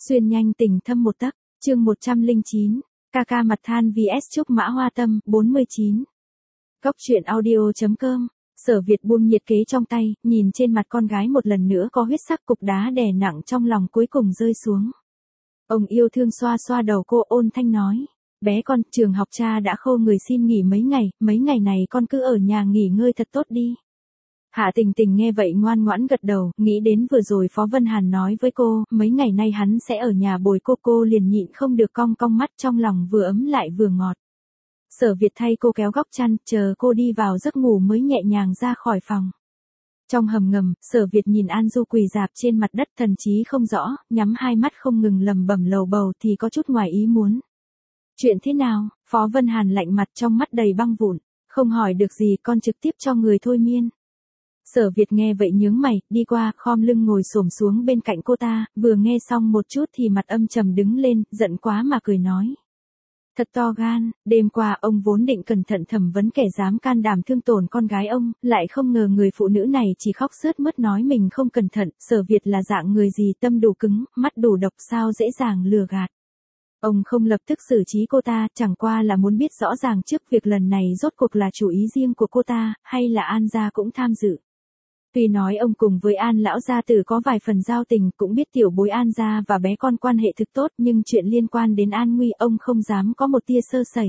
Xuyên nhanh tình thâm một tấc, chương 109, ca ca mặt than vs Trúc Mã Hoa Tâm, 49. Cốc truyện audio.com, Sở Việt buông nhiệt kế trong tay, nhìn trên mặt con gái một lần nữa có huyết sắc, cục đá đè nặng trong lòng cuối cùng rơi xuống. Ông yêu thương xoa xoa đầu cô, ôn thanh nói, bé con, trường học cha đã khô người xin nghỉ mấy ngày này con cứ ở nhà nghỉ ngơi thật tốt đi. Hạ Tình Tình nghe vậy ngoan ngoãn gật đầu, nghĩ đến vừa rồi Phó Vân Hàn nói với cô, mấy ngày nay hắn sẽ ở nhà bồi cô liền nhịn không được cong cong mắt, trong lòng vừa ấm lại vừa ngọt. Sở Việt thay cô kéo góc chăn, chờ cô đi vào giấc ngủ mới nhẹ nhàng ra khỏi phòng. Trong hầm ngầm, Sở Việt nhìn An Du quỳ rạp trên mặt đất, thần trí không rõ, nhắm hai mắt không ngừng lẩm bẩm lầu bầu thì có chút ngoài ý muốn. Chuyện thế nào? Phó Vân Hàn lạnh mặt, trong mắt đầy băng vụn, không hỏi được gì, con trực tiếp cho người thôi miên. Sở Việt nghe vậy nhướng mày, đi qua, khom lưng ngồi xổm xuống bên cạnh cô ta, vừa nghe xong một chút thì mặt âm trầm đứng lên, giận quá mà cười nói. Thật to gan, đêm qua ông vốn định cẩn thận thẩm vấn kẻ dám can đảm thương tổn con gái ông, lại không ngờ người phụ nữ này chỉ khóc sướt mướt nói mình không cẩn thận. Sở Việt là dạng người gì, tâm đủ cứng, mắt đủ độc, sao dễ dàng lừa gạt. Ông không lập tức xử trí cô ta, chẳng qua là muốn biết rõ ràng trước việc lần này rốt cuộc là chủ ý riêng của cô ta, hay là An gia cũng tham dự. Tuy nói ông cùng với An lão gia tử có vài phần giao tình, cũng biết tiểu bối An gia và bé con quan hệ thực tốt, nhưng chuyện liên quan đến an nguy ông không dám có một tia sơ sẩy.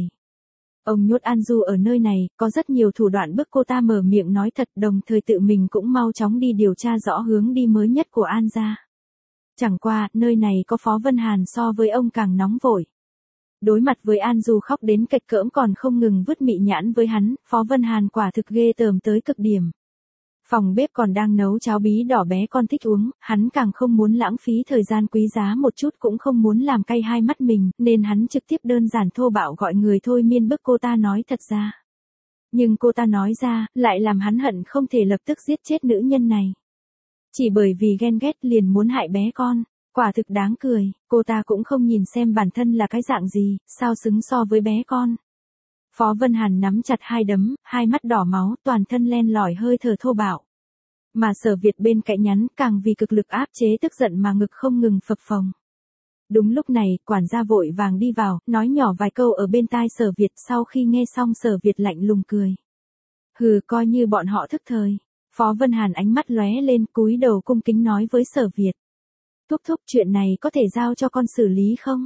Ông nhốt An Du ở nơi này, có rất nhiều thủ đoạn bức cô ta mở miệng nói thật, đồng thời tự mình cũng mau chóng đi điều tra rõ hướng đi mới nhất của An gia. Chẳng qua, nơi này có Phó Vân Hàn so với ông càng nóng vội. Đối mặt với An Du khóc đến kệch cỡm còn không ngừng vứt mị nhãn với hắn, Phó Vân Hàn quả thực ghê tởm tới cực điểm. Phòng bếp còn đang nấu cháo bí đỏ bé con thích uống, hắn càng không muốn lãng phí thời gian quý giá một chút, cũng không muốn làm cay hai mắt mình, nên hắn trực tiếp đơn giản thô bạo gọi người thôi miên bức cô ta nói thật ra. Nhưng cô ta nói ra, lại làm hắn hận không thể lập tức giết chết nữ nhân này. Chỉ bởi vì ghen ghét liền muốn hại bé con, quả thực đáng cười, cô ta cũng không nhìn xem bản thân là cái dạng gì, sao xứng so với bé con. Phó Vân Hàn nắm chặt hai đấm, hai mắt đỏ máu, toàn thân len lỏi hơi thở thô bạo. Mà Sở Việt bên cạnh nhắn, càng vì cực lực áp chế tức giận mà ngực không ngừng phập phồng. Đúng lúc này, quản gia vội vàng đi vào, nói nhỏ vài câu ở bên tai Sở Việt, sau khi nghe xong Sở Việt lạnh lùng cười. Hừ, coi như bọn họ thức thời. Phó Vân Hàn ánh mắt lóe lên, cúi đầu cung kính nói với Sở Việt. Thúc, chuyện này có thể giao cho con xử lý không?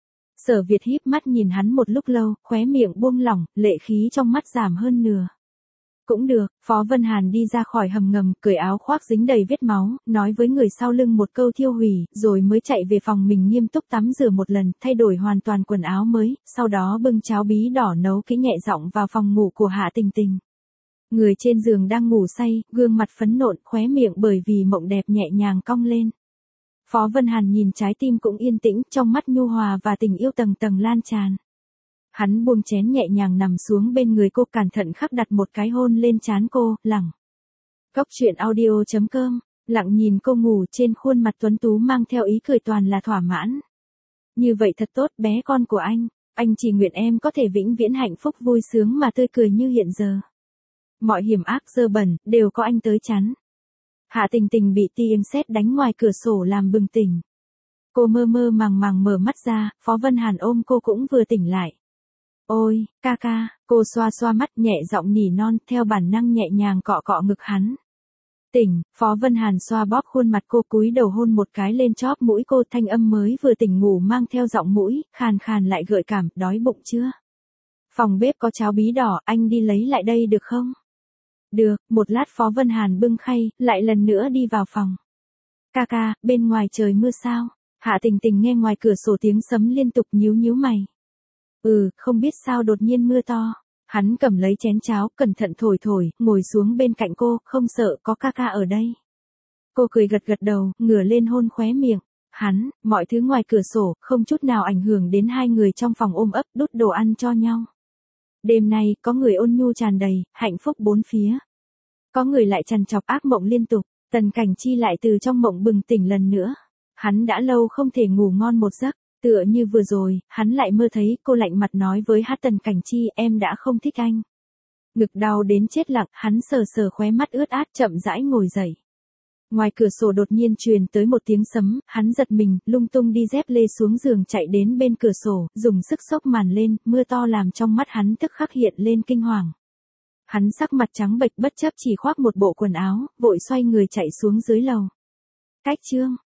Sở Việt híp mắt nhìn hắn một lúc lâu, khóe miệng buông lỏng, lệ khí trong mắt giảm hơn nửa. Cũng được, Phó Vân Hàn đi ra khỏi hầm ngầm, cởi áo khoác dính đầy vết máu, nói với người sau lưng một câu thiêu hủy, rồi mới chạy về phòng mình nghiêm túc tắm rửa một lần, thay đổi hoàn toàn quần áo mới, sau đó bưng cháo bí đỏ nấu kỹ nhẹ giọng vào phòng ngủ của Hạ Tình Tình. Người trên giường đang ngủ say, gương mặt phấn nộn, khóe miệng bởi vì mộng đẹp nhẹ nhàng cong lên. Phó Vân Hàn nhìn trái tim cũng yên tĩnh, trong mắt nhu hòa và tình yêu tầng tầng lan tràn. Hắn buông chén nhẹ nhàng nằm xuống bên người cô, cẩn thận khắc đặt một cái hôn lên trán cô, lẳng. Cốc truyện audio.com, lặng nhìn cô ngủ, trên khuôn mặt tuấn tú mang theo ý cười toàn là thỏa mãn. Như vậy thật tốt, bé con của anh chỉ nguyện em có thể vĩnh viễn hạnh phúc vui sướng mà tươi cười như hiện giờ. Mọi hiểm ác dơ bẩn, đều có anh tới chắn. Hạ Tình Tình bị tiếng sét đánh ngoài cửa sổ làm bừng tỉnh. Cô mơ màng mở mắt ra, Phó Vân Hàn ôm cô cũng vừa tỉnh lại. Ôi, ca, cô xoa xoa mắt nhẹ giọng nỉ non, theo bản năng nhẹ nhàng cọ cọ ngực hắn. Tỉnh, Phó Vân Hàn xoa bóp khuôn mặt cô, cúi đầu hôn một cái lên chóp mũi cô, thanh âm mới vừa tỉnh ngủ mang theo giọng mũi, khàn lại gợi cảm, đói bụng chưa? Phòng bếp có cháo bí đỏ, anh đi lấy lại đây được không? Được, một lát Phó Vân Hàn bưng khay, lại lần nữa đi vào phòng. Ca, bên ngoài trời mưa sao? Hạ Tình Tình nghe ngoài cửa sổ tiếng sấm liên tục, nhíu mày. Không biết sao đột nhiên mưa to. Hắn cầm lấy chén cháo, cẩn thận thổi, ngồi xuống bên cạnh cô, không sợ, có ca ở đây. Cô cười gật đầu, ngửa lên hôn khóe miệng. Mọi thứ ngoài cửa sổ, không chút nào ảnh hưởng đến hai người trong phòng ôm ấp, đút đồ ăn cho nhau. Đêm nay, có người ôn nhu tràn đầy, hạnh phúc bốn phía. Có người lại trằn trọc ác mộng liên tục, Tần Cảnh Chi lại từ trong mộng bừng tỉnh lần nữa. Hắn đã lâu không thể ngủ ngon một giấc, tựa như vừa rồi, hắn lại mơ thấy cô lạnh mặt nói với Tần Cảnh Chi, em đã không thích anh. Ngực đau đến chết lặng, hắn sờ khóe mắt ướt át, chậm rãi ngồi dậy. Ngoài cửa sổ đột nhiên truyền tới một tiếng sấm, hắn giật mình, lung tung đi dép lê xuống giường chạy đến bên cửa sổ, dùng sức xốc màn lên, mưa to làm trong mắt hắn tức khắc hiện lên kinh hoàng. Hắn sắc mặt trắng bệch bất chấp chỉ khoác một bộ quần áo, vội xoay người chạy xuống dưới lầu. Cách chương